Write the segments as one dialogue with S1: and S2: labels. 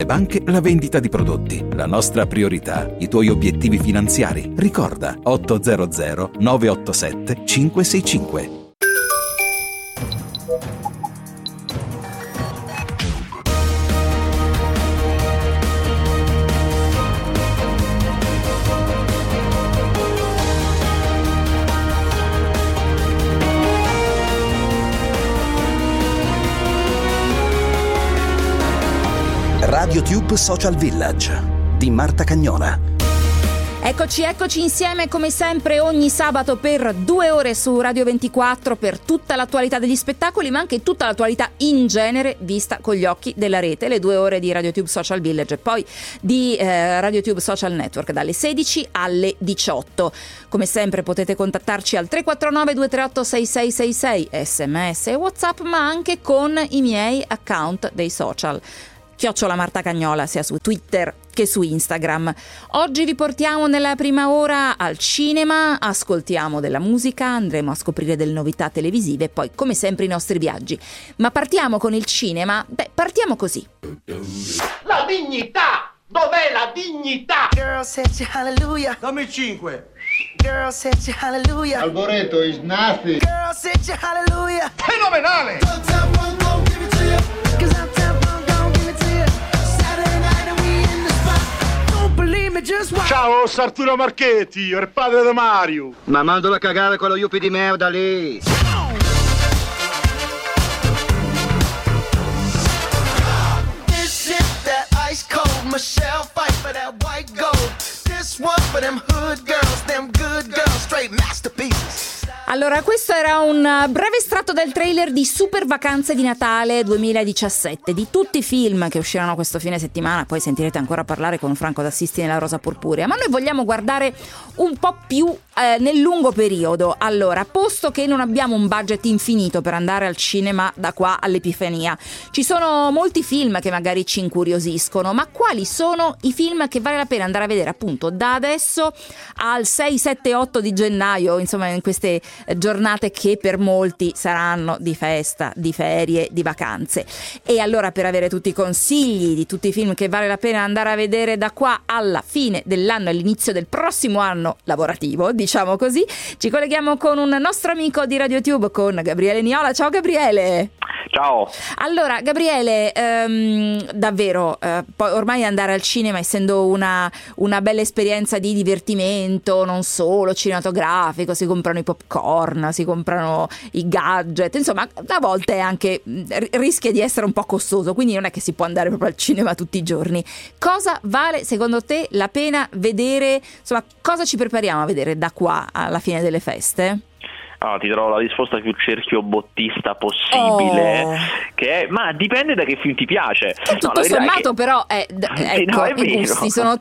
S1: banche la vendita di prodotti. La nostra priorità, i tuoi obiettivi finanziari. Ricorda 800 987 565.
S2: RadioTube Social Village di Marta Cagnola.
S3: Eccoci insieme come sempre ogni sabato per 2 ore su Radio 24 per tutta l'attualità degli spettacoli, ma anche tutta l'attualità in genere vista con gli occhi della rete. Le 2 ore di RadioTube Social Village e poi di RadioTube Social Network dalle 16 alle 18. Come sempre potete contattarci al 349 238 6666 SMS e WhatsApp, ma anche con i miei account dei social. @ Marta Cagnola sia su Twitter che su Instagram. Oggi vi portiamo nella prima ora al cinema, ascoltiamo della musica, andremo a scoprire delle novità televisive e poi come sempre i nostri viaggi. Ma partiamo con il cinema? Partiamo così.
S4: La dignità! Dov'è la dignità?
S5: Girl said you hallelujah.
S4: Dammi 5.
S5: Girl said you hallelujah.
S4: Alboreto is nothing.
S5: Girl said you hallelujah.
S4: Fenomenale! Ciao, sono Arturo Marchetti, il padre di Mario.
S6: Ma mandalo a cagare quello yuppie di merda lì.
S5: This is that ice cold Michelle fight for that white gold. This one for them hood girls, them good girls, straight masterpieces.
S3: Allora, questo era un breve estratto del trailer di Super Vacanze di Natale 2017. Di tutti i film che usciranno questo fine settimana, poi sentirete ancora parlare con Franco D'Assisti nella Rosa Purpurea, ma noi vogliamo guardare un po' più nel lungo periodo. Allora, posto che non abbiamo un budget infinito per andare al cinema da qua all'Epifania, ci sono molti film che magari ci incuriosiscono, ma quali sono i film che vale la pena andare a vedere appunto da adesso al 6, 7, 8 di gennaio, insomma in queste giornate che per molti saranno di festa, di ferie, di vacanze. E allora, per avere tutti i consigli di tutti i film che vale la pena andare a vedere da qua alla fine dell'anno, all'inizio del prossimo anno lavorativo, diciamo così, ci colleghiamo con un nostro amico di RadioTube, con Gabriele Niola. Ciao Gabriele.
S7: Ciao.
S3: Allora Gabriele, davvero poi ormai andare al cinema, essendo una bella esperienza di divertimento, non solo cinematografico, si comprano i popcorn, si comprano i gadget, insomma a volte anche rischia di essere un po' costoso, quindi non è che si può andare proprio al cinema tutti i giorni. Cosa vale secondo te la pena vedere, insomma cosa ci prepariamo a vedere da qua alla fine delle feste?
S7: Ti darò la risposta più cerchiobottista possibile, che è, ma dipende da che film ti piace.
S3: Tutto sommato, però ecco,
S7: è
S3: i gusti sono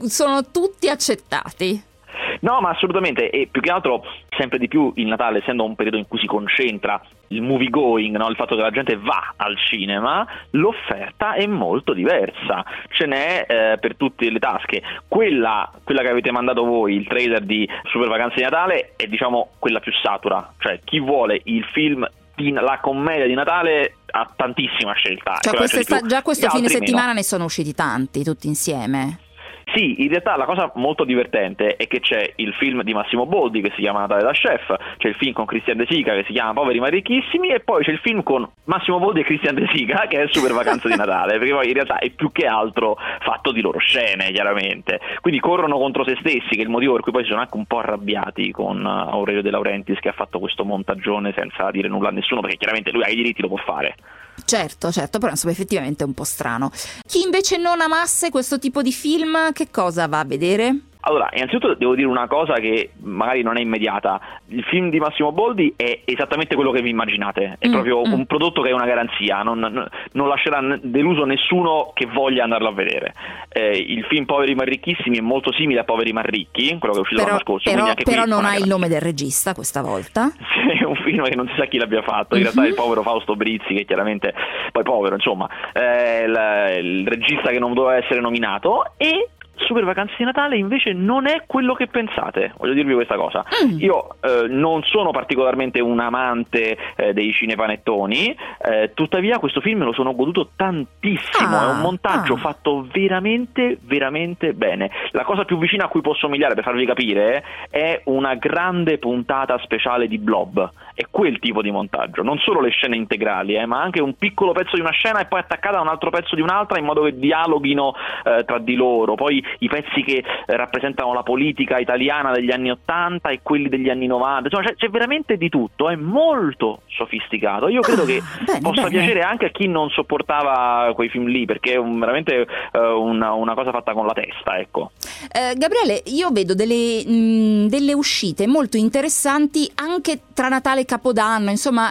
S3: tutti accettati.
S7: No, ma assolutamente, e più che altro sempre di più il Natale, essendo un periodo in cui si concentra il movie going, no? Il fatto che la gente va al cinema, l'offerta è molto diversa, ce n'è per tutte le tasche. Quella che avete mandato voi, il trailer di Super Vacanze di Natale, è diciamo quella più satura, cioè chi vuole il film la commedia di Natale ha tantissima scelta.
S3: Cioè già questo fine settimana
S7: meno.
S3: Ne sono usciti tanti, tutti insieme.
S7: Sì, in realtà la cosa molto divertente è che c'è il film di Massimo Boldi che si chiama Natale da Chef, c'è il film con Christian De Sica che si chiama Poveri ma ricchissimi, e poi c'è il film con Massimo Boldi e Christian De Sica che è Super Vacanze di Natale, perché poi in realtà è più che altro fatto di loro scene, chiaramente, quindi corrono contro se stessi, che è il motivo per cui poi si sono anche un po' arrabbiati con Aurelio De Laurentiis, che ha fatto questo montagione senza dire nulla a nessuno, perché chiaramente lui ha i diritti, lo può fare.
S3: Certo, però insomma effettivamente è un po' strano. Chi invece non amasse questo tipo di film, che cosa va a vedere?
S7: Allora, innanzitutto devo dire una cosa che magari non è immediata. Il film di Massimo Boldi è esattamente quello che vi immaginate, è proprio un prodotto che è una garanzia, non lascerà deluso nessuno che voglia andarlo a vedere. Il film Poveri ma ricchissimi è molto simile a Poveri ma ricchi, quello che è uscito l'anno scorso.
S3: Però non ha il nome del regista questa volta.
S7: Sì, è un film che non si sa chi l'abbia fatto, in realtà è il povero Fausto Brizzi, che chiaramente, poi povero insomma, il regista che non doveva essere nominato, e Super Vacanze di Natale invece non è quello che pensate, voglio dirvi questa cosa. Io non sono particolarmente un amante dei cinepanettoni, tuttavia questo film me lo sono goduto tantissimo, è un montaggio fatto veramente veramente bene. La cosa più vicina a cui può somigliare, per farvi capire, è una grande puntata speciale di Blob, è quel tipo di montaggio, non solo le scene integrali, ma anche un piccolo pezzo di una scena e poi attaccata a un altro pezzo di un'altra, in modo che dialoghino tra di loro, poi i pezzi che rappresentano la politica italiana degli anni 80 e quelli degli anni 90, insomma c'è veramente di tutto, è molto sofisticato. Io credo che possa piacere anche a chi non sopportava quei film lì, perché è veramente una cosa fatta con la testa, ecco.
S3: Gabriele, io vedo delle uscite molto interessanti anche tra Natale e Capodanno, insomma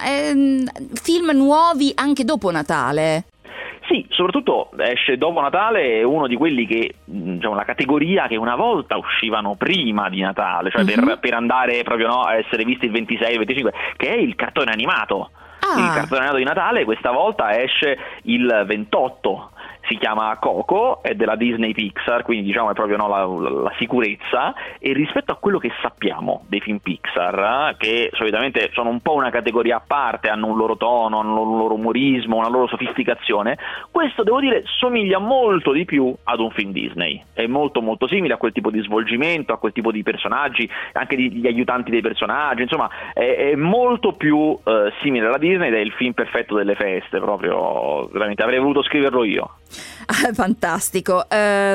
S3: film nuovi anche dopo Natale.
S7: Sì, soprattutto esce dopo Natale, è uno di quelli che, diciamo, la categoria che una volta uscivano prima di Natale, cioè per andare proprio a essere visti il 26, il 25, che è il cartone animato. Il cartone animato di Natale questa volta esce il 28. Si chiama Coco, è della Disney Pixar, quindi diciamo è proprio la sicurezza, e rispetto a quello che sappiamo dei film Pixar, che solitamente sono un po' una categoria a parte, hanno un loro tono, hanno un loro umorismo, una loro sofisticazione, questo devo dire somiglia molto di più ad un film Disney, è molto molto simile a quel tipo di svolgimento, a quel tipo di personaggi, anche gli aiutanti dei personaggi, insomma è molto più simile alla Disney ed è il film perfetto delle feste, proprio veramente avrei voluto scriverlo io.
S3: Fantastico.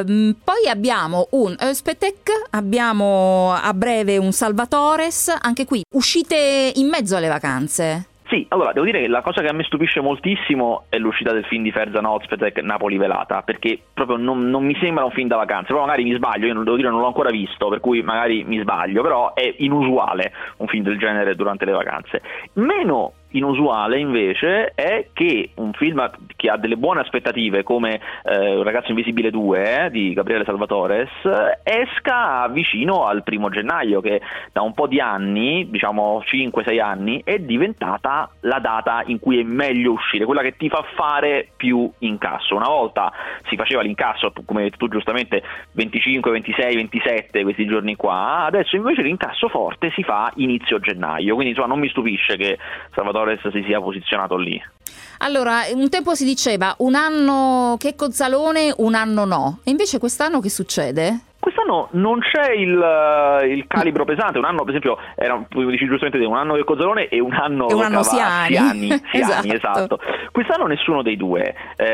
S3: Poi abbiamo un Euspetec, abbiamo a breve un Salvatores, anche qui uscite in mezzo alle vacanze.
S7: Sì, allora devo dire che la cosa che a me stupisce moltissimo è l'uscita del film di Ferzan Özpetek, Napoli Velata, perché proprio non mi sembra un film da vacanze, però magari mi sbaglio, io non devo dire, non l'ho ancora visto, per cui magari mi sbaglio, però è inusuale un film del genere durante le vacanze. Meno inusuale invece è che un film che ha delle buone aspettative come Un ragazzo invisibile 2 di Gabriele Salvatores esca vicino al 1 gennaio, che da un po' di anni, diciamo 5-6 anni, è diventata la data in cui è meglio uscire, quella che ti fa fare più incasso. Una volta si faceva l'incasso, come hai detto tu giustamente, 25, 26, 27 questi giorni qua, adesso invece l'incasso forte si fa inizio gennaio, quindi insomma non mi stupisce che Salvatore si sia posizionato lì.
S3: Allora, un tempo si diceva un anno Checco Zalone, un anno no, e invece quest'anno che succede?
S7: Quest'anno non c'è il calibro pesante, un anno per esempio era, come dici giustamente, un anno Checco Zalone e un anno Siani, esatto. Quest'anno nessuno dei due.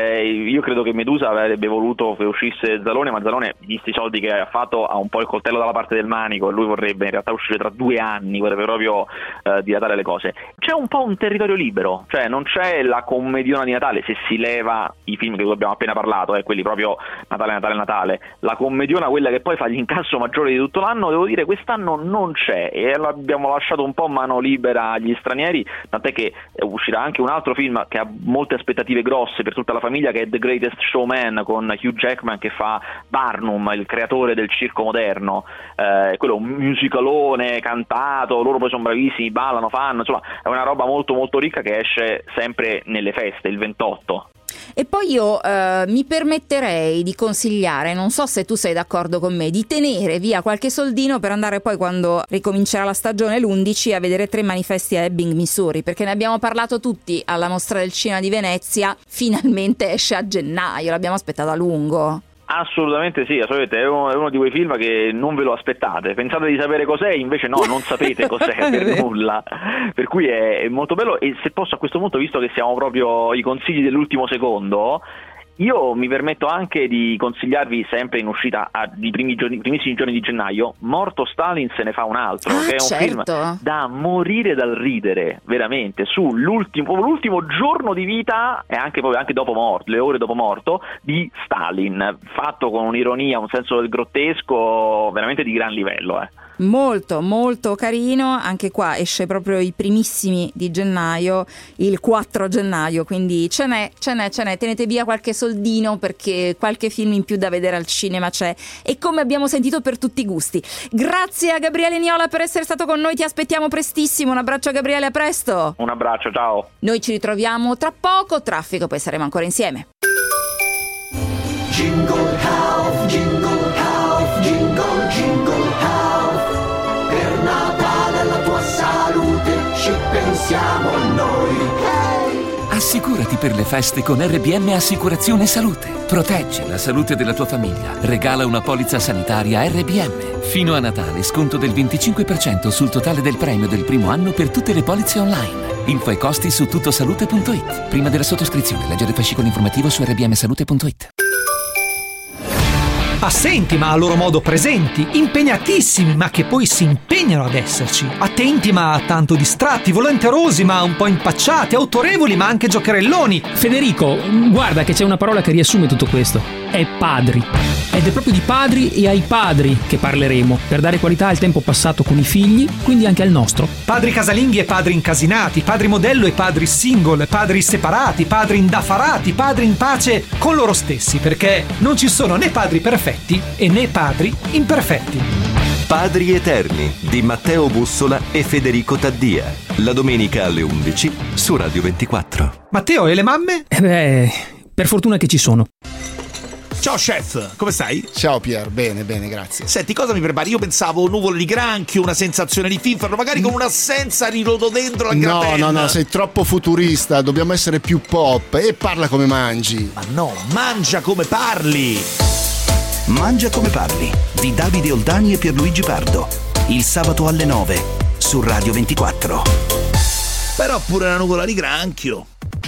S7: Io credo che Medusa avrebbe voluto che uscisse Zalone, ma Zalone, visti i soldi che ha fatto, ha un po' il coltello dalla parte del manico e lui vorrebbe in realtà uscire tra 2 anni, vorrebbe proprio dilatare le cose. C'è un po' un territorio libero, cioè non c'è la commediona di Natale, se si leva i film che abbiamo appena parlato, quelli proprio Natale, la commediona, quella che poi fa l'incasso maggiore di tutto l'anno, devo dire quest'anno non c'è e l'abbiamo lasciato un po' mano libera agli stranieri, tant'è che uscirà anche un altro film che ha molte aspettative grosse per tutta la famiglia, che è The Greatest Showman, con Hugh Jackman che fa Barnum, il creatore del circo moderno, quello è un musicalone cantato, loro poi sono bravissimi, ballano, fanno, insomma è una roba molto molto ricca che esce sempre nelle feste, il 28.
S3: E poi io mi permetterei di consigliare, non so se tu sei d'accordo con me, di tenere via qualche soldino per andare poi, quando ricomincerà la stagione l'11, a vedere 3 manifesti a Ebbing, Missouri, perché ne abbiamo parlato tutti alla Mostra del Cinema di Venezia, finalmente esce a gennaio, l'abbiamo aspettato a lungo.
S7: Assolutamente sì, assolutamente. È uno di quei film che non ve lo aspettate, pensate di sapere cos'è, invece no, non sapete cos'è per nulla, per cui è molto bello. E se posso, a questo punto, visto che siamo proprio i consigli dell'ultimo secondo, io mi permetto anche di consigliarvi, sempre in uscita di primissimi giorni di gennaio, Morto Stalin se ne fa un altro, che è un film da morire dal ridere, veramente, sull'ultimo giorno di vita e anche dopo morto, le ore dopo morto, di Stalin, fatto con un'ironia, un senso del grottesco veramente di gran livello.
S3: Molto molto carino, anche qua esce proprio i primissimi di gennaio, il 4 gennaio, quindi ce n'è, tenete via qualche soldino perché qualche film in più da vedere al cinema c'è, e come abbiamo sentito per tutti i gusti. Grazie a Gabriele Niola per essere stato con noi, ti aspettiamo prestissimo. Un abbraccio a Gabriele, a presto.
S7: Un abbraccio, ciao.
S3: Noi ci ritroviamo tra poco, traffico, poi saremo ancora insieme.
S5: Jingle Hell, Jingle Hell.
S8: Assicurati per le feste con RBM Assicurazione Salute. Proteggi la salute della tua famiglia. Regala una polizza sanitaria RBM. Fino a Natale sconto del 25% sul totale del premio del primo anno per tutte le polizze online. Info e costi su tuttosalute.it. Prima della sottoscrizione, leggere il fascicolo informativo su rbmsalute.it.
S9: Assenti ma a loro modo presenti, impegnatissimi ma che poi si impegnano ad esserci, attenti ma tanto distratti, volenterosi ma un po' impacciati, autorevoli ma anche giocherelloni.
S10: Federico, guarda che c'è una parola che riassume tutto questo: è padri. Ed è proprio di padri e ai padri che parleremo, per dare qualità al tempo passato con i figli, quindi anche al nostro.
S9: Padri casalinghi e padri incasinati, padri modello e padri single, padri separati, padri indaffarati, padri in pace con loro stessi, perché non ci sono né padri perfetti e né padri imperfetti.
S11: Padri Eterni di Matteo Bussola e Federico Taddia, la domenica alle 11 su Radio 24.
S9: Matteo, e le mamme?
S10: Per fortuna che ci sono.
S12: Ciao chef, come stai?
S13: Ciao Pier, bene, grazie.
S12: Senti, cosa mi prepari? Io pensavo nuvole di granchio, una sensazione di finfero, magari con un'assenza di rhododendron al gratin.
S13: No, sei troppo futurista, dobbiamo essere più pop. E parla come mangi.
S12: Ma no, mangia come parli.
S2: Mangia come parli, di Davide Oldani e Pierluigi Pardo. Il sabato alle 9 su Radio 24.
S12: Però pure la nuvola di granchio.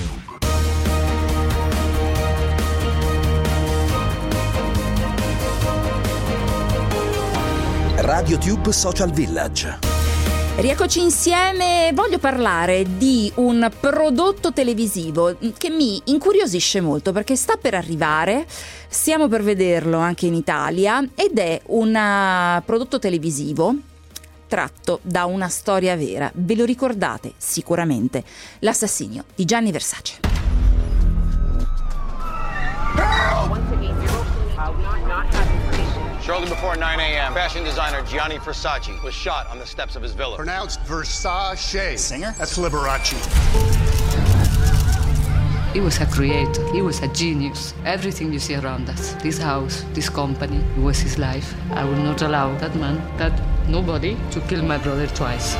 S2: Radio Tube Social Village.
S3: Rieccoci insieme. Voglio parlare di un prodotto televisivo che mi incuriosisce molto perché sta per arrivare, stiamo per vederlo anche in Italia, ed è un prodotto televisivo tratto da una storia vera. Ve lo ricordate sicuramente, l'assassinio di Gianni Versace.
S14: Shortly before 9 a.m., fashion designer Gianni Versace was shot on the steps of his villa.
S4: Pronounced Versace. Singer? That's Liberace.
S15: He was a creator. He was a genius. Everything you see around us, this house, this company, it was his life. I will not allow that man, nobody, to kill my brother twice.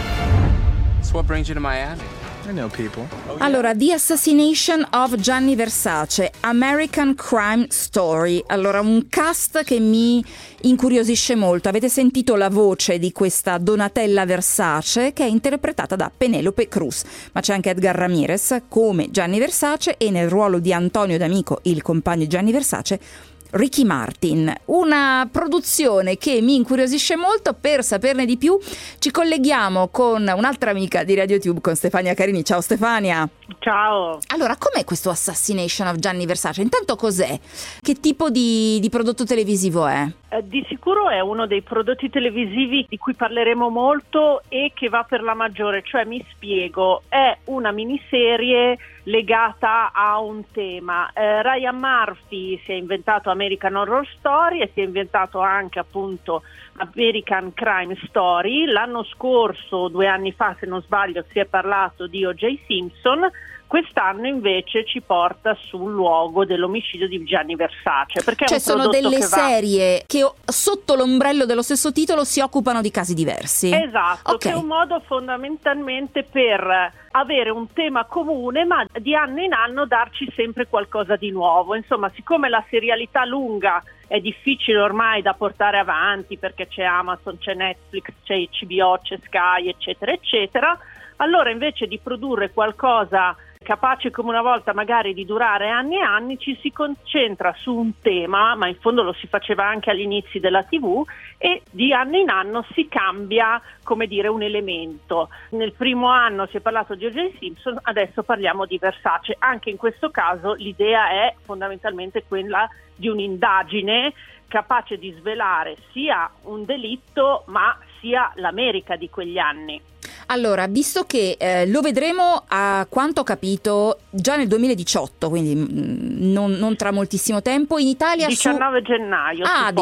S16: So what brings you to Miami? I know people.
S3: Allora, The Assassination of Gianni Versace, American Crime Story. Allora, un cast che mi incuriosisce molto. Avete sentito la voce di questa Donatella Versace, che è interpretata da Penelope Cruz, ma c'è anche Edgar Ramirez come Gianni Versace, e nel ruolo di Antonio D'Amico, il compagno di Gianni Versace, Ricky Martin. Una produzione che mi incuriosisce molto. Per saperne di più ci colleghiamo con un'altra amica di Radio Tube, con Stefania Carini. Ciao Stefania.
S17: Ciao.
S3: Allora, com'è questo Assassination of Gianni Versace? Intanto cos'è? Che tipo di prodotto televisivo è?
S17: Di sicuro è uno dei prodotti televisivi di cui parleremo molto e che va per la maggiore, cioè mi spiego, è una miniserie legata a un tema. Ryan Murphy si è inventato American Horror Story e si è inventato anche appunto American Crime Story. L'anno scorso, 2 anni fa se non sbaglio, si è parlato di O.J. Simpson. Quest'anno invece ci porta sul luogo dell'omicidio di Gianni Versace, perché
S3: cioè
S17: è un
S3: sono delle
S17: che
S3: serie che sotto l'ombrello dello stesso titolo si occupano di casi diversi.
S17: Esatto,
S3: okay.
S17: Che è un modo fondamentalmente per avere un tema comune, ma di anno in anno darci sempre qualcosa di nuovo. Insomma, siccome la serialità lunga è difficile ormai da portare avanti, perché c'è Amazon, c'è Netflix, c'è HBO, c'è Sky, eccetera, eccetera, allora invece di produrre qualcosa capace come una volta magari di durare anni e anni, ci si concentra su un tema, ma in fondo lo si faceva anche agli inizi della TV, e di anno in anno si cambia, come dire, un elemento. Nel primo anno si è parlato di O.J. Simpson, adesso parliamo di Versace. Anche in questo caso l'idea è fondamentalmente quella di un'indagine capace di svelare sia un delitto ma sia l'America di quegli anni.
S3: Allora, visto che lo vedremo, a quanto ho capito, già nel 2018, quindi non tra moltissimo tempo, in Italia
S17: 19 gennaio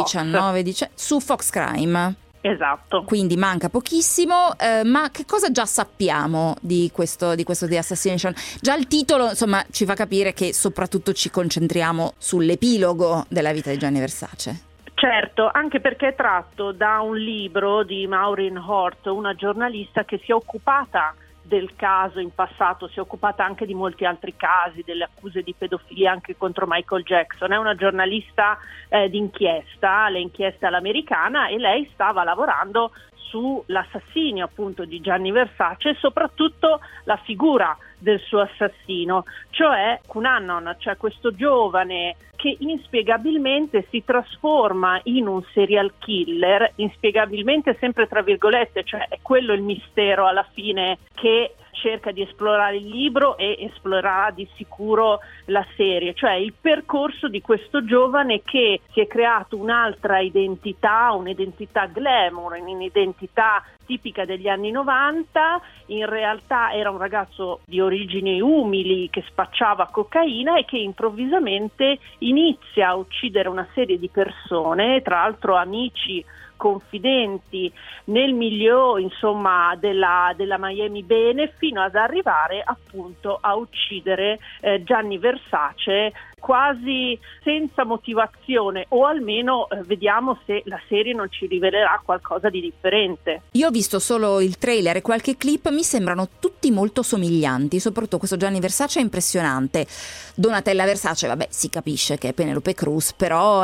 S3: su Fox Crime.
S17: Esatto.
S3: Quindi manca pochissimo, ma che cosa già sappiamo di questo The Assassination? Già il titolo, insomma, ci fa capire che soprattutto ci concentriamo sull'epilogo della vita di Gianni Versace.
S17: Certo, anche perché è tratto da un libro di Maureen Hort, una giornalista che si è occupata del caso in passato, si è occupata anche di molti altri casi, delle accuse di pedofilia anche contro Michael Jackson, è una giornalista d'inchiesta, le inchieste all'americana, e lei stava lavorando sull'assassinio appunto di Gianni Versace e soprattutto la figura del suo assassino, cioè Cunanan, cioè questo giovane che inspiegabilmente si trasforma in un serial killer, inspiegabilmente sempre tra virgolette, cioè è quello il mistero alla fine che cerca di esplorare il libro e esplorerà di sicuro la serie, cioè il percorso di questo giovane che si è creato un'altra identità, un'identità glamour, un'identità tipica degli anni 90, in realtà era un ragazzo di origini umili che spacciava cocaina e che improvvisamente inizia a uccidere una serie di persone, tra l'altro amici, confidenti nel milieu insomma della Miami Bene, fino ad arrivare appunto a uccidere Gianni Versace quasi senza motivazione, o almeno vediamo se la serie non ci rivelerà qualcosa di differente.
S3: Io ho visto solo il trailer e qualche clip, mi sembrano tutti molto somiglianti, soprattutto questo Gianni Versace è impressionante. Donatella Versace, vabbè, si capisce che è Penelope Cruz, però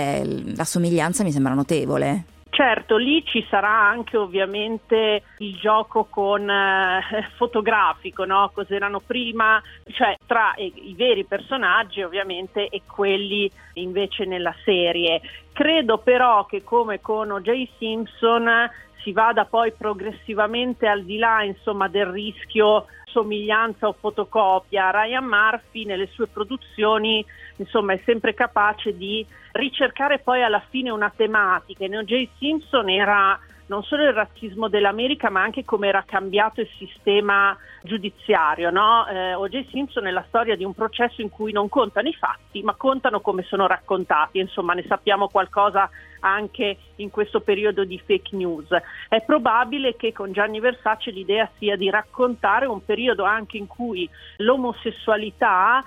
S3: la somiglianza mi sembra notevole.
S17: Certo, lì ci sarà anche ovviamente il gioco con fotografico, no? Cos'erano prima, cioè tra i veri personaggi ovviamente e quelli invece nella serie. Credo però che come con O.J. Simpson si vada poi progressivamente al di là insomma del rischio somiglianza o fotocopia. Ryan Murphy nelle sue produzioni insomma è sempre capace di ricercare poi alla fine una tematica. In O.J. Simpson era non solo il razzismo dell'America, ma anche come era cambiato il sistema giudiziario, no? O.J. Simpson è la storia di un processo in cui non contano i fatti, ma contano come sono raccontati. Insomma, ne sappiamo qualcosa anche in questo periodo di fake news. È probabile che con Gianni Versace l'idea sia di raccontare un periodo anche in cui l'omosessualità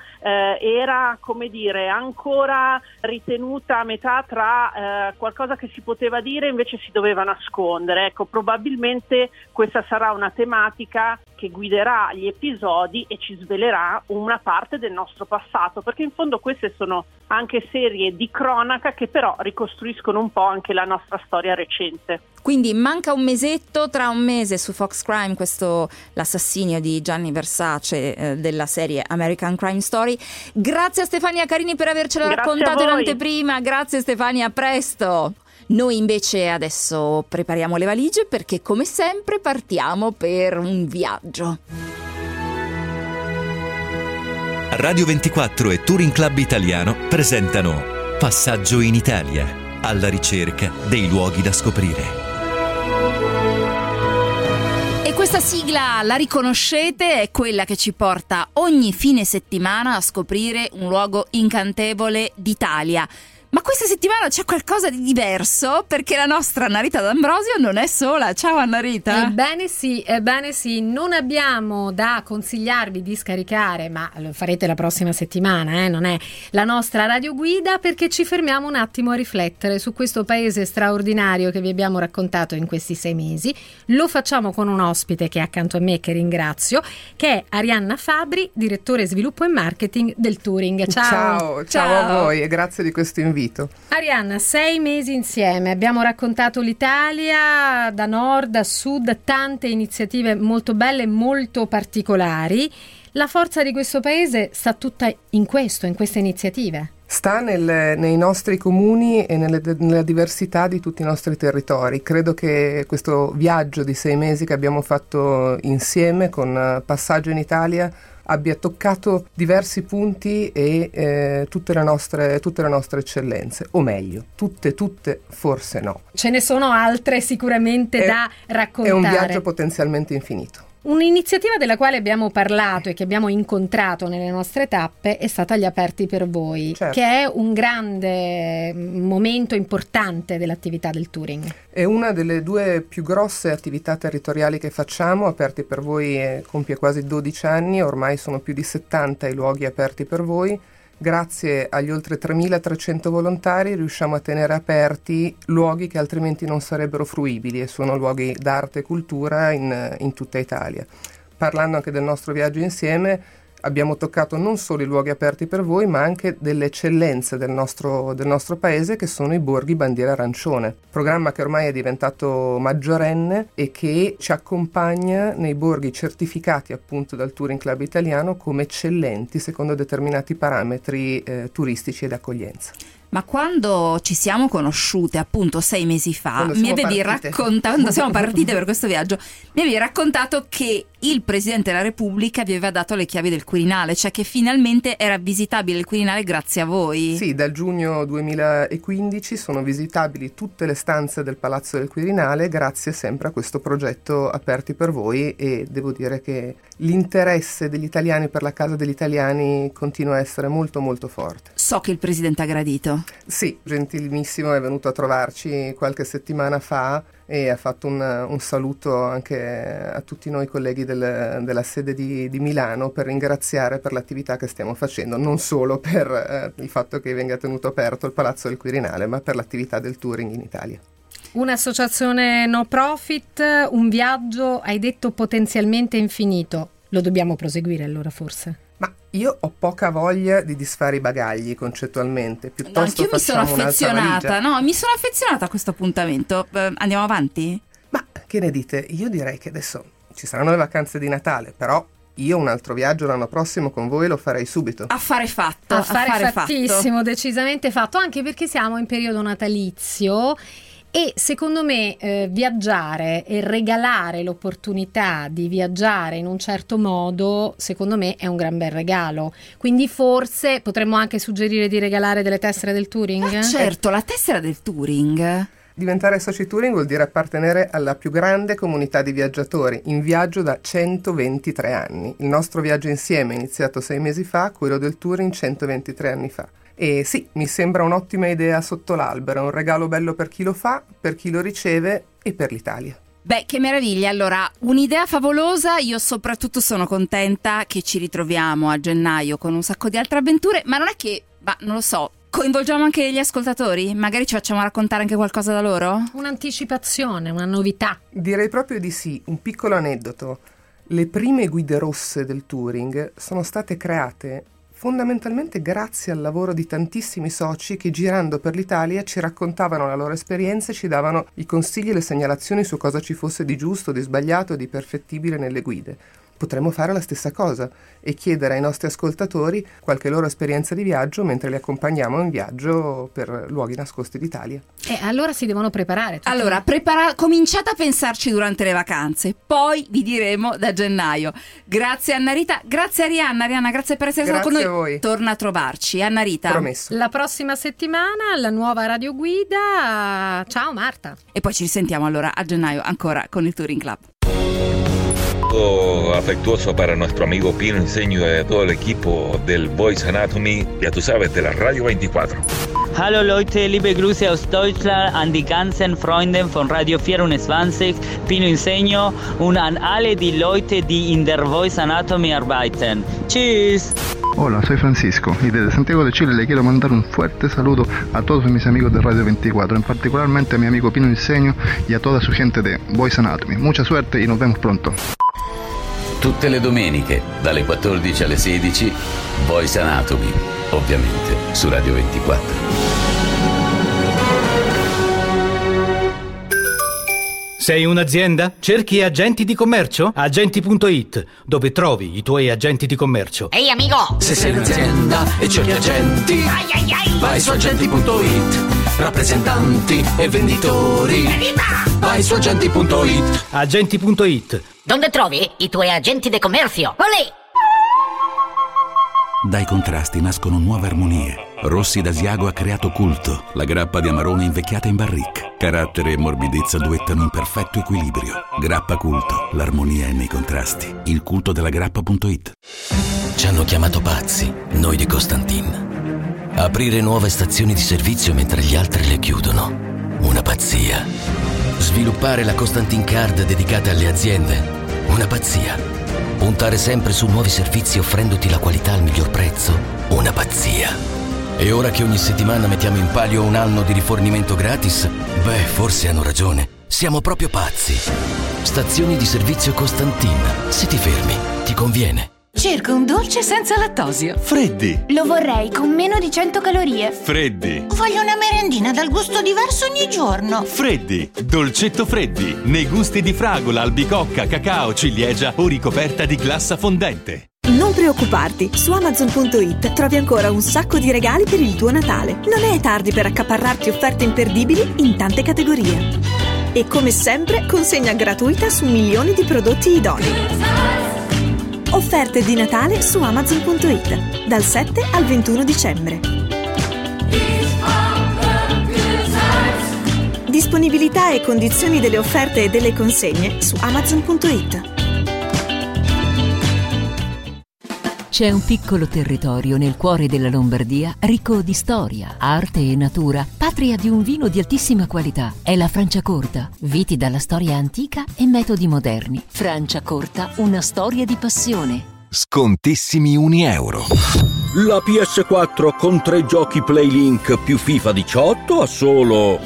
S17: era, come dire, ancora ritenuta a metà tra qualcosa che si poteva dire e invece si doveva nascondere. Ecco, probabilmente questa sarà una tematica che guiderà gli episodi e ci svelerà una parte del nostro passato, perché in fondo queste sono anche serie di cronaca che però ricostruiscono un po' anche la nostra storia recente.
S3: Quindi manca un mesetto, tra un mese su Fox Crime l'assassinio di Gianni Versace della serie American Crime Story. Grazie a Stefania Carini per avercela raccontato in anteprima. Grazie Stefania, a presto. Noi invece adesso prepariamo le valigie perché come sempre partiamo per un viaggio.
S11: Radio 24 e Touring Club Italiano presentano Passaggio in Italia, alla ricerca dei luoghi da scoprire.
S3: E questa sigla la riconoscete, è quella che ci porta ogni fine settimana a scoprire un luogo incantevole d'Italia. Ma questa settimana c'è qualcosa di diverso perché la nostra Annarita D'Ambrosio non è sola. Ciao Annarita.
S18: Ebbene sì, non abbiamo da consigliarvi di scaricare, ma lo farete la prossima settimana, non è la nostra radioguida, perché ci fermiamo un attimo a riflettere su questo paese straordinario che vi abbiamo raccontato in questi 6 mesi. Lo facciamo con un ospite che è accanto a me, che ringrazio, che è Arianna Fabri, direttore sviluppo e marketing del Touring.
S19: Ciao a voi e grazie di questo invito.
S18: Arianna, 6 mesi insieme, abbiamo raccontato l'Italia da nord a sud, tante iniziative molto belle, molto particolari. La forza di questo paese sta tutta in queste iniziative.
S19: Sta nei nostri comuni e nella diversità di tutti i nostri territori. Credo che questo viaggio di 6 mesi che abbiamo fatto insieme con Passaggio in Italia abbia toccato diversi punti e tutte le nostre eccellenze, o meglio, tutte forse no.
S18: Ce ne sono altre sicuramente da raccontare.
S19: È un viaggio potenzialmente infinito.
S18: Un'iniziativa della quale abbiamo parlato e che abbiamo incontrato nelle nostre tappe è stata Gli Aperti per Voi, certo, che è un grande momento importante dell'attività del touring.
S19: È una delle 2 più grosse attività territoriali che facciamo. Aperti per Voi compie quasi 12 anni, ormai sono più di 70 i luoghi aperti per voi. Grazie agli oltre 3.300 volontari riusciamo a tenere aperti luoghi che altrimenti non sarebbero fruibili, e sono luoghi d'arte e cultura in tutta Italia. parlando anche del nostro viaggio insieme, abbiamo toccato non solo i luoghi aperti per voi, ma anche delle eccellenze del nostro paese, che sono i borghi bandiera arancione, programma che ormai è diventato maggiorenne e che ci accompagna nei borghi certificati appunto dal Touring Club Italiano come eccellenti secondo determinati parametri turistici ed accoglienza.
S3: Ma quando ci siamo conosciute appunto 6 mesi fa, mi avevi raccontato, quando siamo partite per questo viaggio, mi avevi raccontato che il Presidente della Repubblica vi aveva dato le chiavi del Quirinale, cioè che finalmente era visitabile il Quirinale grazie a voi.
S19: Sì, dal giugno 2015 sono visitabili tutte le stanze del Palazzo del Quirinale grazie sempre a questo progetto Aperti per voi, e devo dire che l'interesse degli italiani per la Casa degli Italiani continua a essere molto molto forte.
S3: So che il Presidente ha gradito.
S19: Sì, gentilissimo, è venuto a trovarci qualche settimana fa e ha fatto un saluto anche a tutti noi colleghi della sede di Milano per ringraziare per l'attività che stiamo facendo, non solo per il fatto che venga tenuto aperto il Palazzo del Quirinale, ma per l'attività del touring in Italia.
S18: Un'associazione no profit, un viaggio, hai detto, potenzialmente infinito. Lo dobbiamo proseguire allora, forse?
S19: Ma io ho poca voglia di disfare i bagagli concettualmente, piuttosto
S3: mi sono affezionata a questo appuntamento. Andiamo avanti?
S19: Ma che ne dite? Io direi che adesso ci saranno le vacanze di Natale, però io un altro viaggio l'anno prossimo con voi lo farei subito.
S3: Affare fatto.
S18: Affare fattissimo, decisamente fatto, anche perché siamo in periodo natalizio. E secondo me viaggiare e regalare l'opportunità di viaggiare in un certo modo, secondo me è un gran bel regalo. Quindi forse potremmo anche suggerire di regalare delle tessere del touring?
S3: Certo, la tessera del touring.
S19: Diventare soci touring vuol dire appartenere alla più grande comunità di viaggiatori in viaggio da 123 anni. Il nostro viaggio insieme è iniziato 6 mesi fa, quello del touring 123 anni fa. E sì, mi sembra un'ottima idea sotto l'albero, un regalo bello per chi lo fa, per chi lo riceve e per l'Italia.
S3: Beh, che meraviglia, allora, un'idea favolosa, io soprattutto sono contenta che ci ritroviamo a gennaio con un sacco di altre avventure, ma non è che, non lo so, coinvolgiamo anche gli ascoltatori? Magari ci facciamo raccontare anche qualcosa da loro?
S18: Un'anticipazione, una novità.
S19: Direi proprio di sì, un piccolo aneddoto. Le prime guide rosse del touring sono state create fondamentalmente grazie al lavoro di tantissimi soci che girando per l'Italia ci raccontavano la loro esperienza e ci davano i consigli e le segnalazioni su cosa ci fosse di giusto, di sbagliato, di perfettibile nelle guide. Potremmo fare la stessa cosa e chiedere ai nostri ascoltatori qualche loro esperienza di viaggio mentre li accompagniamo in viaggio per luoghi nascosti d'Italia.
S18: E allora si devono preparare.
S3: Allora, cominciate a pensarci durante le vacanze, poi vi diremo da gennaio. Grazie Anna Rita, grazie Arianna. Arianna, grazie per essere stata con noi.
S19: Grazie a voi.
S3: Torna a trovarci. Anna Rita.
S19: Promesso.
S18: La prossima settimana la nuova Radio Guida. Ciao Marta.
S3: E poi ci risentiamo allora a gennaio ancora con il Touring Club.
S20: Afectuoso para nuestro amigo Pino Inseño y a todo el equipo del Voice Anatomy, ya tú sabes, de la Radio 24.
S21: Hallo Leute, liebe Grüße aus Deutschland an die ganzen Freunde von Radio 24, Pino Inseño und an alle die Leute, die in der Voice Anatomy arbeiten. Tschüss!
S22: Hola, soy Francisco y desde Santiago de Chile le quiero mandar un fuerte saludo a todos mis amigos de Radio 24, en particularmente a mi amigo Pino Inseño y a toda su gente de Voice Anatomy. Mucha suerte y nos vemos pronto.
S23: Tutte le domeniche, dalle 14 alle 16, Voice Anatomy, ovviamente su Radio 24.
S24: Sei un'azienda? Cerchi agenti di commercio? Agenti.it, dove trovi i tuoi agenti di commercio.
S25: Ehi amico!
S26: Se sei un'azienda e cerchi agenti, vai su agenti.it. Rappresentanti e venditori, vai su agenti.it.
S24: Agenti.it.
S25: Dove trovi i tuoi agenti di commercio? Olè!
S2: Dai contrasti nascono nuove armonie. Rossi d'Asiago ha creato Culto, la grappa di Amarone invecchiata in barrique. Carattere e morbidezza duettano in perfetto equilibrio. Grappa Culto, l'armonia è nei contrasti. Il culto della grappa.it.
S27: Ci hanno chiamato pazzi, noi di Costantin. Aprire nuove stazioni di servizio mentre gli altri le chiudono. Una pazzia. Sviluppare la Costantin Card dedicata alle aziende. Una pazzia. Puntare sempre su nuovi servizi offrendoti la qualità al miglior prezzo? Una pazzia. E ora che ogni settimana mettiamo in palio un anno di rifornimento gratis? Beh, forse hanno ragione. Siamo proprio pazzi. Stazioni di servizio Costantin. Se ti fermi, ti conviene.
S1: Cerco un dolce senza lattosio.
S5: Freddi.
S1: Lo vorrei con meno di 100 calorie.
S5: Freddi.
S1: Voglio una merendina dal gusto diverso ogni giorno.
S5: Freddi. Dolcetto Freddi. Nei gusti di fragola, albicocca, cacao, ciliegia o ricoperta di glassa fondente.
S6: Non preoccuparti, su Amazon.it trovi ancora un sacco di regali per il tuo Natale. Non è tardi per accaparrarti offerte imperdibili in tante categorie. E come sempre, consegna gratuita su milioni di prodotti idonei. Offerte di Natale su Amazon.it dal 7 al 21 dicembre. Disponibilità e condizioni delle offerte e delle consegne su Amazon.it.
S7: C'è un piccolo territorio nel cuore della Lombardia ricco di storia, arte e natura, patria di un vino di altissima qualità. È la Franciacorta, viti dalla storia antica e metodi moderni. Franciacorta, una storia di passione.
S8: Scontissimi €1.
S9: La PS4 con 3 giochi PlayLink più FIFA 18 a solo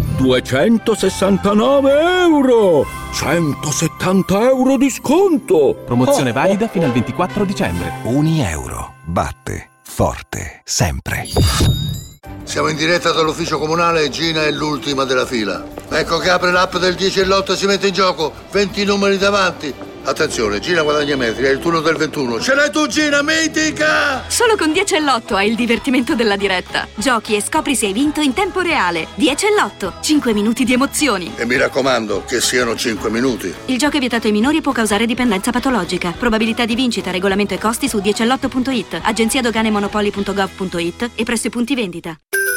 S9: €269. 170 euro di sconto.
S10: Promozione valida fino al 24 dicembre.
S8: €1. Batte forte sempre.
S28: Siamo in diretta dall'ufficio comunale e Gina è l'ultima della fila. Ecco che apre l'app del 10 e l'8 e si mette in gioco. 20 numeri davanti. Attenzione, Gina guadagna metri, è il turno del 21. Ce l'hai tu, Gina, mitica!
S6: Solo con 10 e l'8 hai il divertimento della diretta. Giochi e scopri se hai vinto in tempo reale. 10 e l'8, 5 minuti di emozioni.
S28: E mi raccomando, che siano 5 minuti.
S6: Il gioco è vietato ai minori e può causare dipendenza patologica. Probabilità di vincita, regolamento e costi su 10l'8.it, agenzia dogane e monopoli.gov.it e presso i punti vendita.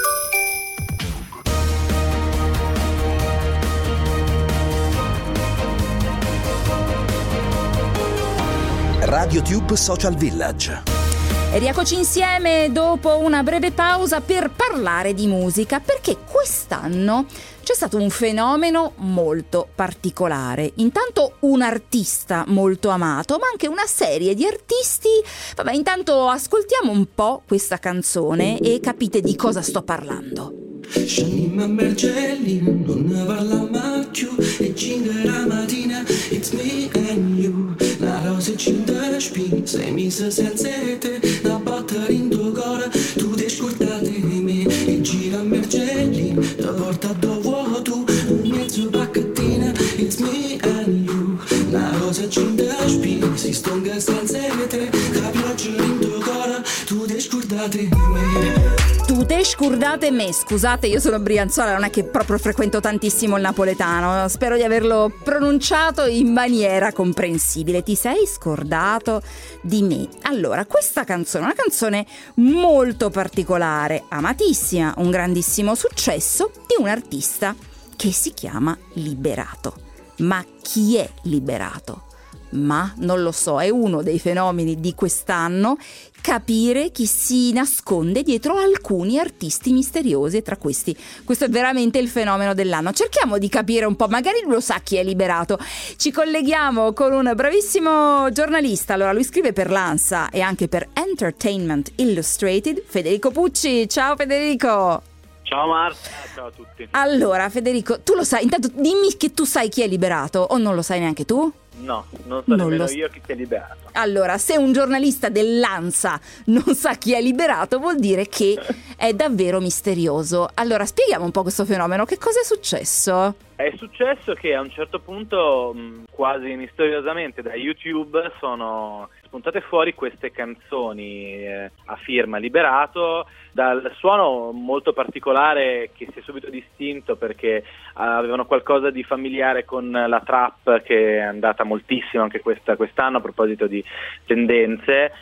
S8: RadioTube Social Village.
S3: E rieccoci insieme dopo una breve pausa per parlare di musica, perché quest'anno c'è stato un fenomeno molto particolare. Intanto un artista molto amato, ma anche una serie di artisti. Vabbè, intanto ascoltiamo un po' questa canzone e capite di cosa sto parlando.
S29: Scendiamo a Margelli, non ne parliamo più. E 5 la mattina, it's me and you. La rosa cinta spin, 6 mesi senza te. La battere in tuo cuore, tu ti scordate di me. E gira a Margelli, ti porta dove tu. Un mezzo pacchettino, it's me and you. La rosa cinta spin, si stonga senza te. La pioggia in tuo cuore, tu ti scordate di me.
S3: Tu te scordate me, scusate, io sono brianzola, non è che proprio frequento tantissimo il napoletano, spero di averlo pronunciato in maniera comprensibile. Ti sei scordato di me? Allora, questa canzone è una canzone molto particolare, amatissima, un grandissimo successo di un artista che si chiama Liberato. Ma chi è Liberato? Ma non lo so, è uno dei fenomeni di quest'anno capire chi si nasconde dietro alcuni artisti misteriosi, e tra questi questo è veramente il fenomeno dell'anno. Cerchiamo di capire un po', magari lui lo sa chi è Liberato. Ci colleghiamo con un bravissimo giornalista, allora lui scrive per l'ANSA e anche per Entertainment Illustrated, Federico Pucci. Ciao Federico.
S30: Ciao Marta, ciao a tutti.
S3: Allora Federico, tu lo sai, intanto dimmi che tu sai chi è Liberato, o non lo sai neanche tu?
S30: No, non so nemmeno io chi si è liberato.
S3: Allora, se un giornalista dell'ANSA non sa chi è Liberato, vuol dire che è davvero misterioso. Allora, spieghiamo un po' questo fenomeno. Che cosa è successo?
S30: È successo che a un certo punto, quasi misteriosamente, da YouTube sono spuntate fuori queste canzoni a firma Liberato, dal suono molto particolare che si è subito distinto perché avevano qualcosa di familiare con la trap, che è andata moltissimo anche quest'anno a proposito di tendenze,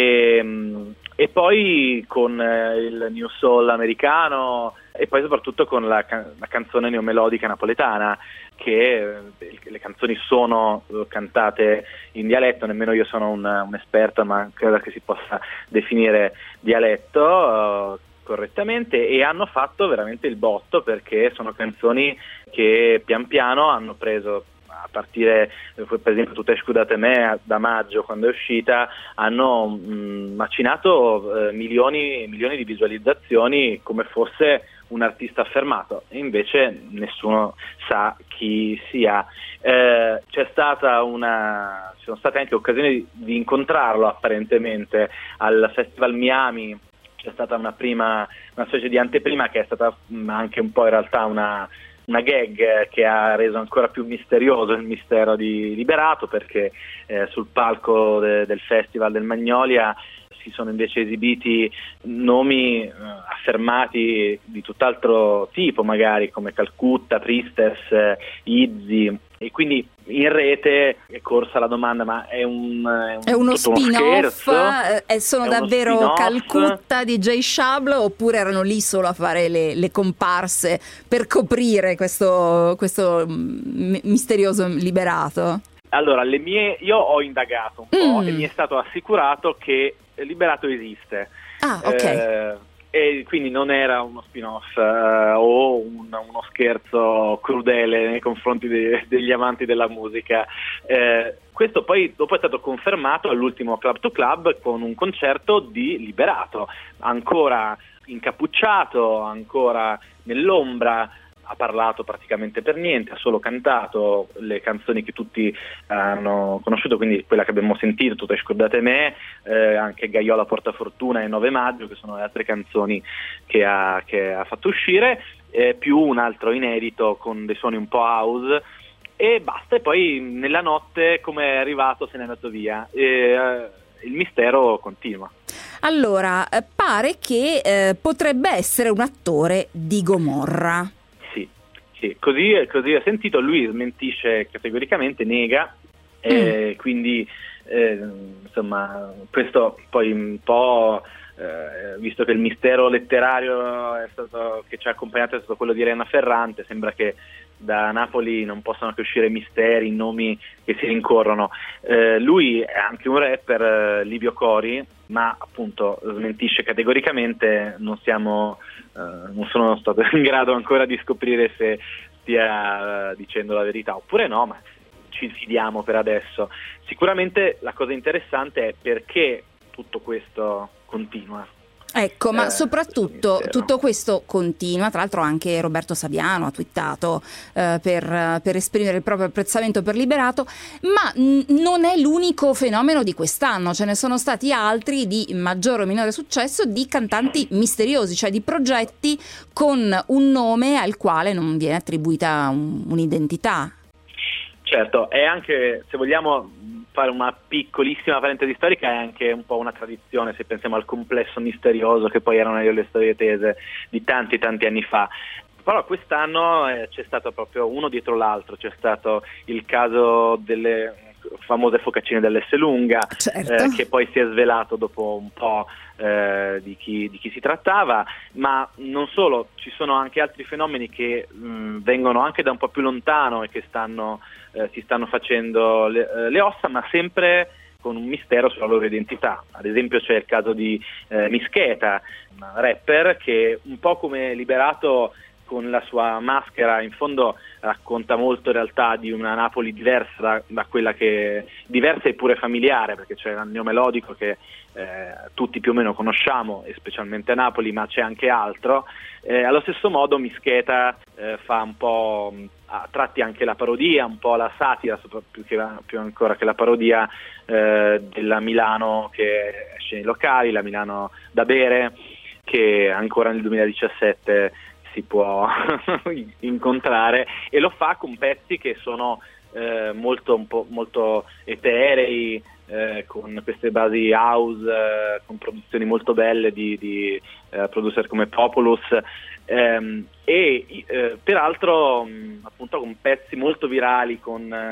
S30: e poi con il new soul americano e poi soprattutto con la canzone neomelodica napoletana, che le canzoni sono cantate in dialetto, nemmeno io sono un esperto, ma credo che si possa definire dialetto correttamente, e hanno fatto veramente il botto, perché sono canzoni che pian piano hanno preso, a partire per esempio Tu te scudate me da maggio, quando è uscita, hanno macinato milioni di visualizzazioni come fosse un artista affermato, e invece nessuno sa chi sia. Ci sono state anche occasioni di incontrarlo apparentemente al Festival Miami. C'è stata una specie di anteprima che è stata anche un po' in realtà una gag che ha reso ancora più misterioso il mistero di Liberato, perché sul palco del Festival del Magnolia si sono invece esibiti nomi affermati di tutt'altro tipo, magari come Calcutta, Priestess, Izzy, e quindi in rete è corsa la domanda: ma è
S3: uno spin-off? Sono davvero
S30: spin-off?
S3: Calcutta di Jay Shablo, oppure erano lì solo a fare le comparse per coprire questo misterioso Liberato?
S30: Allora, io ho indagato un po' e mi è stato assicurato che Liberato esiste.
S3: Ah, ok.
S30: E quindi non era uno spin-off o uno scherzo crudele nei confronti degli amanti della musica. Questo poi dopo è stato confermato all'ultimo Club to Club con un concerto di Liberato, ancora incappucciato, ancora nell'ombra. Ha parlato praticamente per niente, ha solo cantato le canzoni che tutti hanno conosciuto, quindi quella che abbiamo sentito, Tu t'hai scordate me, anche Gaiola Portafortuna e 9 maggio, che sono le altre canzoni che ha fatto uscire, più un altro inedito con dei suoni un po' house, e basta. E poi nella notte, come è arrivato, se n'è andato via. Il mistero continua.
S3: Allora, pare che potrebbe essere un attore di Gomorra.
S30: Sì, così ho sentito. Lui smentisce categoricamente, nega, quindi insomma questo poi un po', visto che il mistero letterario che ci ha accompagnato è stato quello di Elena Ferrante, sembra che da Napoli non possano che uscire misteri, nomi che si rincorrono. Lui è anche un rapper, Livio Cori, ma appunto smentisce categoricamente. Non sono stato in grado ancora di scoprire se stia dicendo la verità oppure no, ma ci fidiamo per adesso. Sicuramente la cosa interessante è perché tutto questo continua.
S3: Ecco, ma soprattutto tutto questo continua. Tra l'altro anche Roberto Saviano ha twittato per esprimere il proprio apprezzamento per Liberato, ma non è l'unico fenomeno di quest'anno. Ce ne sono stati altri di maggiore o minore successo, di cantanti misteriosi, cioè di progetti con un nome al quale non viene attribuita un'identità.
S30: Certo, è anche, se vogliamo fare una piccolissima parentesi storica, è anche un po' una tradizione, se pensiamo al complesso misterioso che poi erano le storie tese di tanti anni fa. Però quest'anno c'è stato proprio uno dietro l'altro. C'è stato il caso delle famose focaccine dell'Esselunga, certo, che poi si è svelato dopo un po' di chi si trattava, ma non solo, ci sono anche altri fenomeni che vengono anche da un po' più lontano e che si stanno facendo le ossa, ma sempre con un mistero sulla loro identità. Ad esempio c'è il caso di Mischeta, una rapper che un po' come Liberato, con la sua maschera, in fondo racconta molto in realtà di una Napoli diversa da quella che diversa e pure familiare, perché c'è il neomelodico che tutti più o meno conosciamo, e specialmente a Napoli, ma c'è anche altro. Allo stesso modo Mischeta fa un po' a tratti anche la parodia, un po' la satira, più ancora che la parodia della Milano che esce nei locali, la Milano da bere, che ancora nel 2017 si può incontrare, e lo fa con pezzi che sono molto eterei, con queste basi house, con produzioni molto belle di producer come Populous, e peraltro appunto con pezzi molto virali,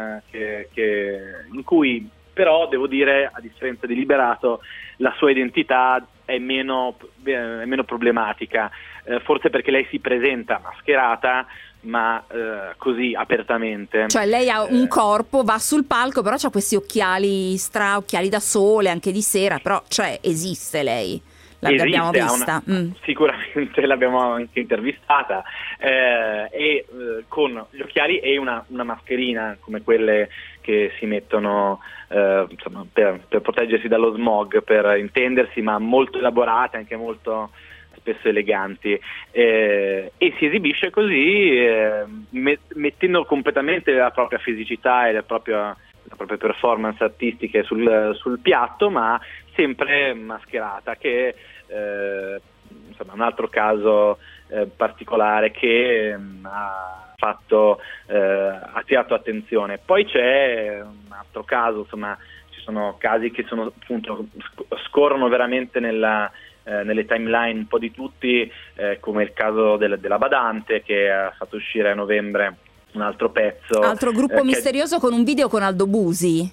S30: in cui però devo dire, a differenza di Liberato, la sua identità è meno problematica, forse perché lei si presenta mascherata, ma così apertamente.
S3: Cioè lei ha un corpo, va sul palco, però c'ha questi occhiali occhiali da sole, anche di sera, però esiste lei. L'abbiamo vista.
S30: Sicuramente l'abbiamo anche intervistata, e con gli occhiali e una mascherina come quelle che si mettono insomma, per proteggersi dallo smog, per intendersi, ma molto elaborate, anche molto spesso eleganti, e si esibisce così mettendo completamente la propria fisicità e la propria performance artistiche sul piatto, ma sempre mascherata, che insomma un altro caso particolare che ha attirato attenzione. Poi c'è un altro caso, insomma ci sono casi che sono appunto scorrono veramente nelle timeline un po' di tutti, come il caso della Badante, che ha fatto uscire a novembre un altro pezzo,
S3: altro gruppo misterioso con un video con Aldo Busi,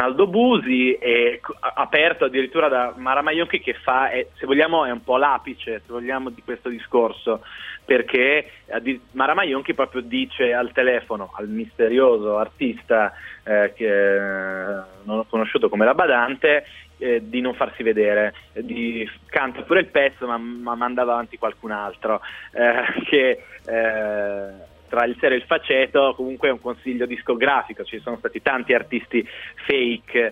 S30: e aperto addirittura da Mara Maionchi, che se vogliamo è un po' l'apice, se vogliamo, di questo discorso, perché Mara Maionchi proprio dice al telefono al misterioso artista che non ho conosciuto come la Badante, di non farsi vedere, canta pure il pezzo ma manda avanti qualcun altro, che tra il serio e il faceto comunque è un consiglio discografico. Ci sono stati tanti artisti fake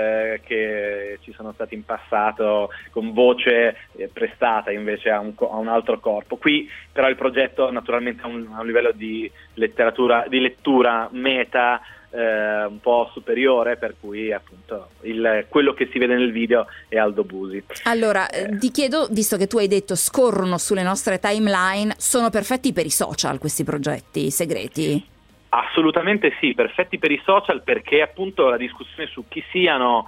S30: che ci sono stati in passato con voce prestata invece a un altro corpo. Qui però il progetto naturalmente ha un livello di lettura meta un po' superiore, per cui appunto quello che si vede nel video è Aldo Busi.
S3: Allora ti chiedo, visto che tu hai detto scorrono sulle nostre timeline, sono perfetti per i social questi progetti segreti?
S30: Assolutamente sì, perfetti per i social, perché appunto la discussione su chi siano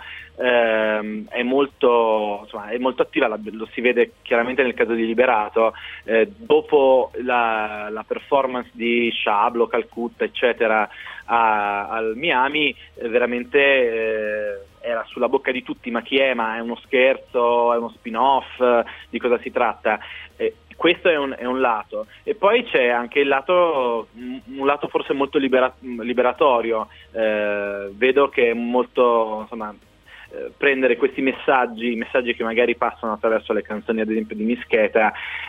S30: è molto attiva, lo si vede chiaramente nel caso di Liberato. Dopo la performance di Shablo, Calcutta eccetera al Miami, veramente era sulla bocca di tutti: ma chi è? Ma è uno scherzo? È uno spin-off? Di cosa si tratta? Questo è un lato, e poi c'è anche un lato forse molto liberatorio. Vedo che è molto, insomma, prendere questi messaggi che magari passano attraverso le canzoni ad esempio di Mischeta,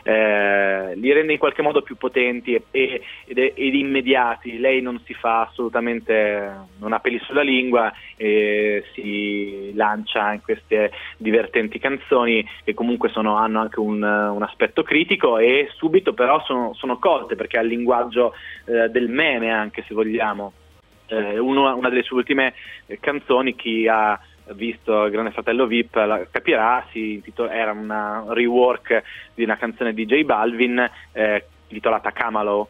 S30: li rende in qualche modo più potenti ed immediati. Lei non si fa assolutamente, non ha peli sulla lingua e si lancia in queste divertenti canzoni che comunque hanno anche un aspetto critico, e subito però sono colte, perché ha il linguaggio del meme, anche se vogliamo. Una delle sue ultime canzoni, chi ha visto Grande Fratello VIP capirà, era una rework di una canzone di J Balvin intitolata Camalo.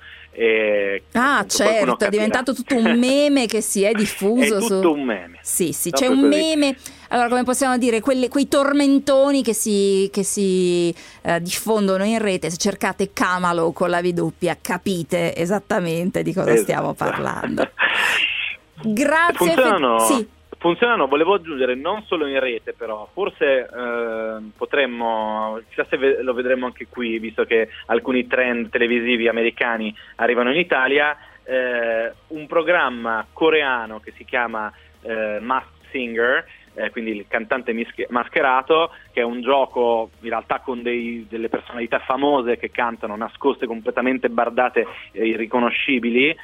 S3: Certo, è diventato tutto un meme che si è diffuso.
S30: È tutto un meme.
S3: Sì, c'è un meme. Allora, come possiamo dire, quei tormentoni che si diffondono in rete. Se cercate Camalo con la V doppia, capite esattamente di cosa stiamo parlando. Grazie.
S30: Funzionano, volevo aggiungere, non solo in rete, però forse potremmo, chissà se lo vedremo anche qui, visto che alcuni trend televisivi americani arrivano in Italia, un programma coreano che si chiama Masked Singer, quindi il cantante mascherato, che è un gioco in realtà con delle personalità famose che cantano nascoste, completamente bardate e irriconoscibili,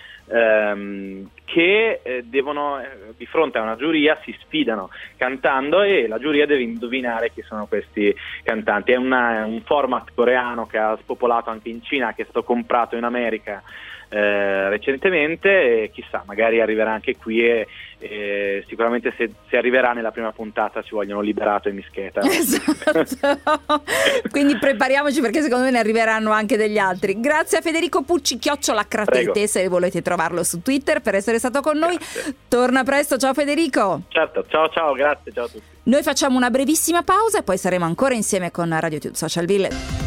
S30: che devono, di fronte a una giuria, si sfidano cantando, e la giuria deve indovinare chi sono questi cantanti. È un format coreano che ha spopolato anche in Cina, che è stato comprato in America recentemente, e chissà, magari arriverà anche qui, e sicuramente se arriverà nella prima puntata ci vogliono Liberato e Mischeta.
S3: Esatto. Quindi prepariamoci, perché secondo me ne arriveranno anche degli altri. Grazie a Federico Pucci, @Cratete, se volete trovarlo su Twitter, per essere stato con noi. Torna presto, ciao Federico.
S30: Certo, ciao, grazie, ciao a tutti.
S3: Noi facciamo una brevissima pausa e poi saremo ancora insieme con Radio Tube Social Village.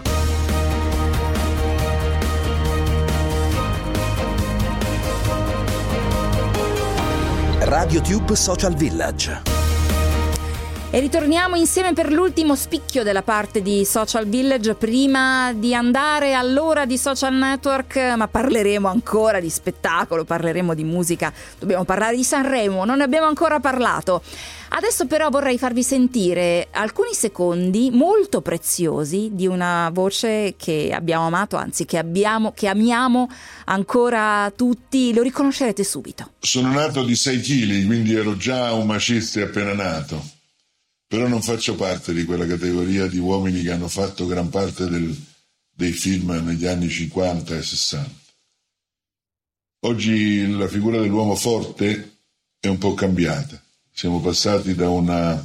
S8: Radio Tube Social Village.
S3: E ritorniamo insieme per l'ultimo spicchio della parte di Social Village, prima di andare all'ora di Social Network, ma parleremo ancora di spettacolo, parleremo di musica, dobbiamo parlare di Sanremo, non ne abbiamo ancora parlato. Adesso però vorrei farvi sentire alcuni secondi molto preziosi di una voce che abbiamo amato, anzi che amiamo ancora tutti, lo riconoscerete subito.
S4: Sono nato di 6 kg, quindi ero già un maciste appena nato. però non faccio parte di quella categoria di uomini che hanno fatto gran parte dei film negli anni 50 e 60. Oggi la figura dell'uomo forte è un po' cambiata. Siamo passati da un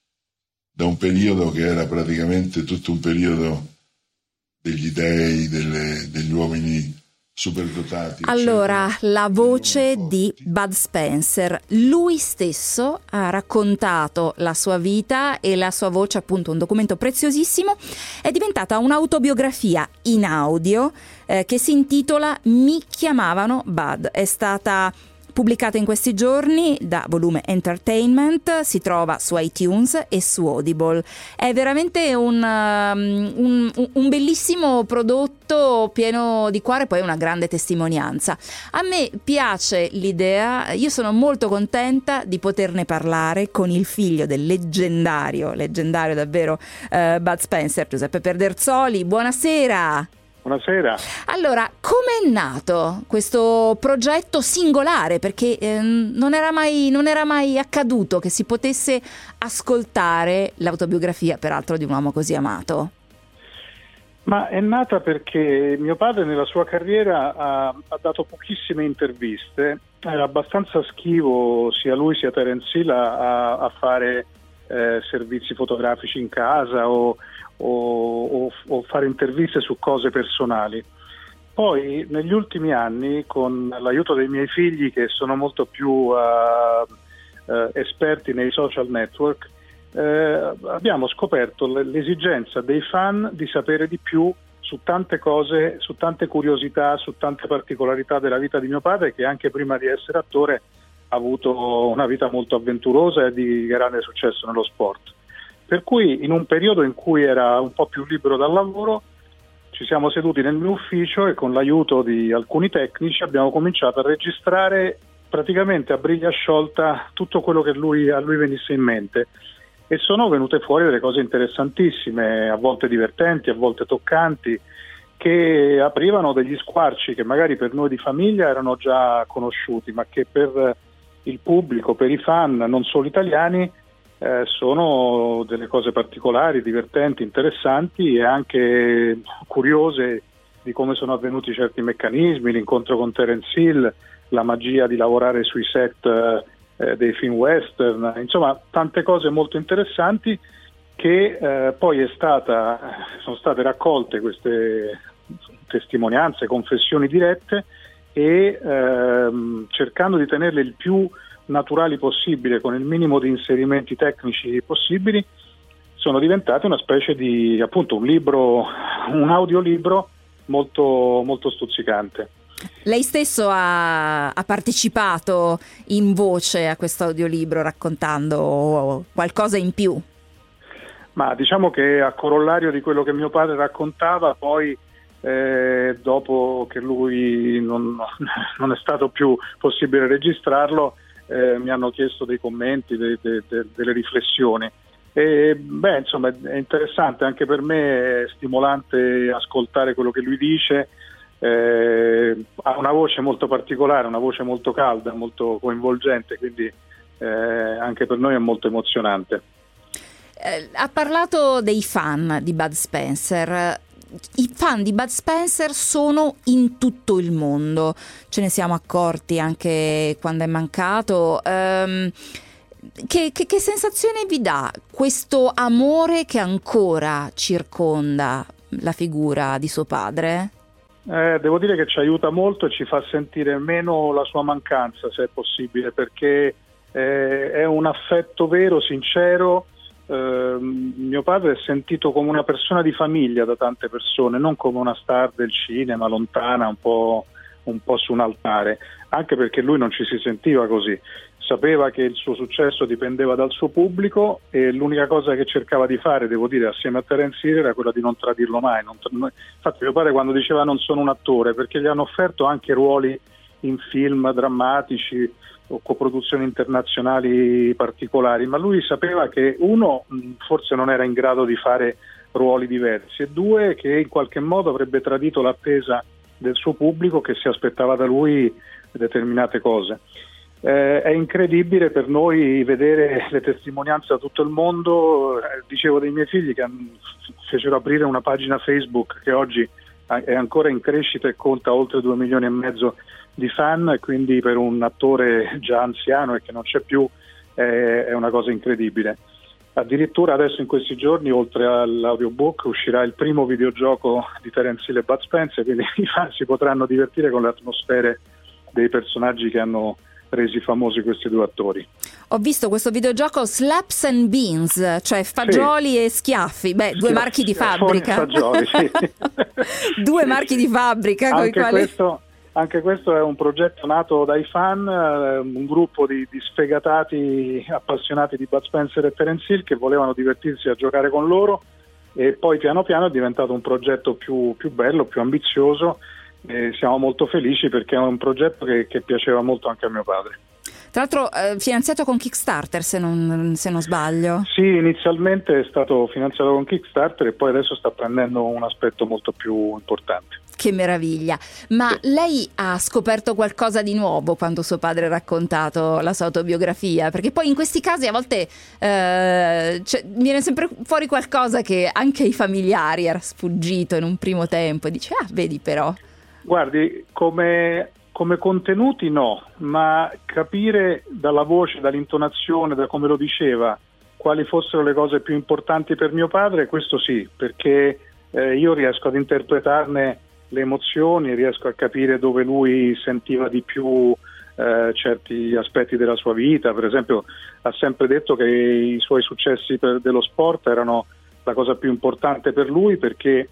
S4: periodo che era praticamente tutto un periodo degli dei, degli uomini superdotati.
S3: Allora, la voce di Bud Spencer. Lui stesso ha raccontato la sua vita e la sua voce, appunto, un documento preziosissimo. È diventata un'autobiografia in audio che si intitola Mi chiamavano Bud. È stata pubblicata in questi giorni da Volume Entertainment, si trova su iTunes e su Audible. È veramente un bellissimo prodotto pieno di cuore, poi una grande testimonianza. A me piace l'idea, io sono molto contenta di poterne parlare con il figlio del leggendario davvero Bud Spencer, Giuseppe Perderzoli. Buonasera!
S11: Buonasera.
S3: Allora, com'è nato questo progetto singolare? Perché non era mai accaduto che si potesse ascoltare l'autobiografia, peraltro, di un uomo così amato.
S11: Ma è nata perché mio padre nella sua carriera ha dato pochissime interviste, era abbastanza schivo sia lui sia Terence Hill a fare servizi fotografici in casa o fare interviste su cose personali. Poi negli ultimi anni, con l'aiuto dei miei figli che sono molto più esperti nei social network, abbiamo scoperto l'esigenza dei fan di sapere di più su tante cose, su tante curiosità, su tante particolarità della vita di mio padre, che anche prima di essere attore ha avuto una vita molto avventurosa e di grande successo nello sport. Per cui in un periodo in cui era un po' più libero dal lavoro ci siamo seduti nel mio ufficio e con l'aiuto di alcuni tecnici abbiamo cominciato a registrare praticamente a briglia sciolta tutto quello che a lui venisse in mente, e sono venute fuori delle cose interessantissime, a volte divertenti, a volte toccanti, che aprivano degli squarci che magari per noi di famiglia erano già conosciuti, ma che per il pubblico, per i fan non solo italiani, sono delle cose particolari, divertenti, interessanti e anche curiose di come sono avvenuti certi meccanismi, l'incontro con Terence Hill, la magia di lavorare sui set dei film western, insomma tante cose molto interessanti che poi sono state raccolte queste testimonianze, confessioni dirette e cercando di tenerle il più naturali possibile, con il minimo di inserimenti tecnici possibili, sono diventate una specie di, appunto, un audiolibro molto, molto stuzzicante.
S3: Lei stesso ha partecipato in voce a questo audiolibro raccontando qualcosa in più?
S11: Ma diciamo che a corollario di quello che mio padre raccontava, poi dopo che lui non è stato più possibile registrarlo, mi hanno chiesto dei commenti, delle riflessioni. E insomma è interessante anche per me, è stimolante ascoltare quello che lui dice. Ha una voce molto particolare, una voce molto calda, molto coinvolgente, quindi anche per noi è molto emozionante.
S3: Ha parlato dei fan di Bud Spencer. I fan di Bud Spencer sono in tutto il mondo, ce ne siamo accorti anche quando è mancato. Che sensazione vi dà questo amore che ancora circonda la figura di suo padre?
S11: Devo dire che ci aiuta molto e ci fa sentire meno la sua mancanza, se è possibile, perché è un affetto vero, sincero. Mio padre è sentito come una persona di famiglia da tante persone, non come una star del cinema, lontana, un po' su un altare, anche perché lui non ci si sentiva così. Sapeva che il suo successo dipendeva dal suo pubblico e l'unica cosa che cercava di fare, devo dire, assieme a Terence Hill era quella di non tradirlo mai. Infatti mio padre, quando diceva non sono un attore, perché gli hanno offerto anche ruoli in film drammatici o coproduzioni internazionali particolari, ma lui sapeva che uno, forse non era in grado di fare ruoli diversi, e due, che in qualche modo avrebbe tradito l'attesa del suo pubblico che si aspettava da lui determinate cose. È incredibile per noi vedere le testimonianze da tutto il mondo. Dicevo dei miei figli che fecero aprire una pagina Facebook che oggi è ancora in crescita e conta oltre 2,5 milioni di fan, quindi per un attore già anziano e che non c'è più è una cosa incredibile. Addirittura adesso in questi giorni, oltre all'audiobook, uscirà il primo videogioco di Terence Hill e Bud Spencer, quindi i fan si potranno divertire con le atmosfere dei personaggi che hanno resi famosi questi due attori.
S3: Ho visto questo videogioco Slaps and Beans, cioè fagioli e schiaffi. Beh, due marchi di fabbrica.
S11: Fagioli, sì.
S3: Due marchi di fabbrica con i quali...
S11: Anche questo è un progetto nato dai fan, un gruppo di sfegatati appassionati di Bud Spencer e Terence Hill che volevano divertirsi a giocare con loro, e poi piano piano è diventato un progetto più bello, più ambizioso, e siamo molto felici perché è un progetto che piaceva molto anche a mio padre.
S3: Tra l'altro finanziato con Kickstarter, se non sbaglio.
S11: Sì, inizialmente è stato finanziato con Kickstarter e poi adesso sta prendendo un aspetto molto più importante.
S3: Che meraviglia! Ma lei ha scoperto qualcosa di nuovo quando suo padre ha raccontato la sua autobiografia? Perché poi in questi casi a volte viene sempre fuori qualcosa che anche ai familiari era sfuggito in un primo tempo e dice, vedi però.
S11: Guardi, come contenuti no, ma capire dalla voce, dall'intonazione, da come lo diceva, quali fossero le cose più importanti per mio padre, questo sì, perché io riesco ad interpretarne le emozioni, riesco a capire dove lui sentiva di più certi aspetti della sua vita. Per esempio ha sempre detto che i suoi successi dello sport erano la cosa più importante per lui, perché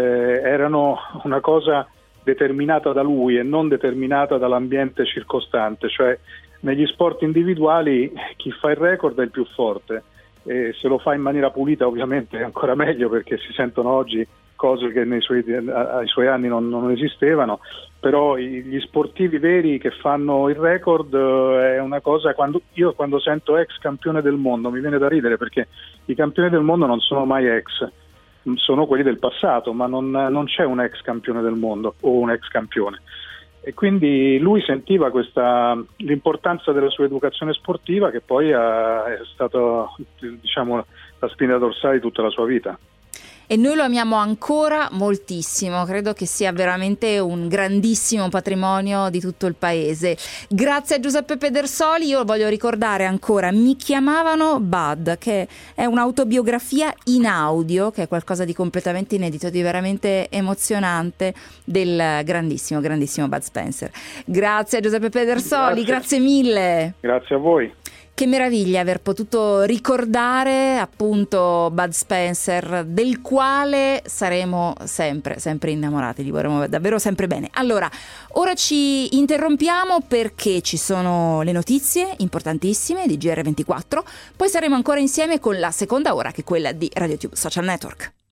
S11: erano una cosa determinata da lui e non determinata dall'ambiente circostante. Cioè negli sport individuali chi fa il record è il più forte, e se lo fa in maniera pulita ovviamente è ancora meglio, perché si sentono oggi cose che ai suoi anni non esistevano. Però gli sportivi veri che fanno il record è una cosa, quando sento ex campione del mondo mi viene da ridere, perché i campioni del mondo non sono mai ex, sono quelli del passato, ma non c'è un ex campione del mondo o un ex campione. E quindi lui sentiva l'importanza della sua educazione sportiva, che poi è stata, diciamo, la spina dorsale di tutta la sua vita.
S3: E noi lo amiamo ancora moltissimo, credo che sia veramente un grandissimo patrimonio di tutto il paese. Grazie a Giuseppe Pedersoli. Io voglio ricordare ancora Mi chiamavano Bud, che è un'autobiografia in audio, che è qualcosa di completamente inedito, di veramente emozionante, del grandissimo Bud Spencer. Grazie a Giuseppe Pedersoli, grazie mille.
S11: Grazie a voi.
S3: Che meraviglia aver potuto ricordare appunto Bud Spencer, del quale saremo sempre innamorati, li vorremmo davvero sempre bene. Allora, ora ci interrompiamo perché ci sono le notizie importantissime di GR24, poi saremo ancora insieme con la seconda ora, che è quella di RadioTube Social Network.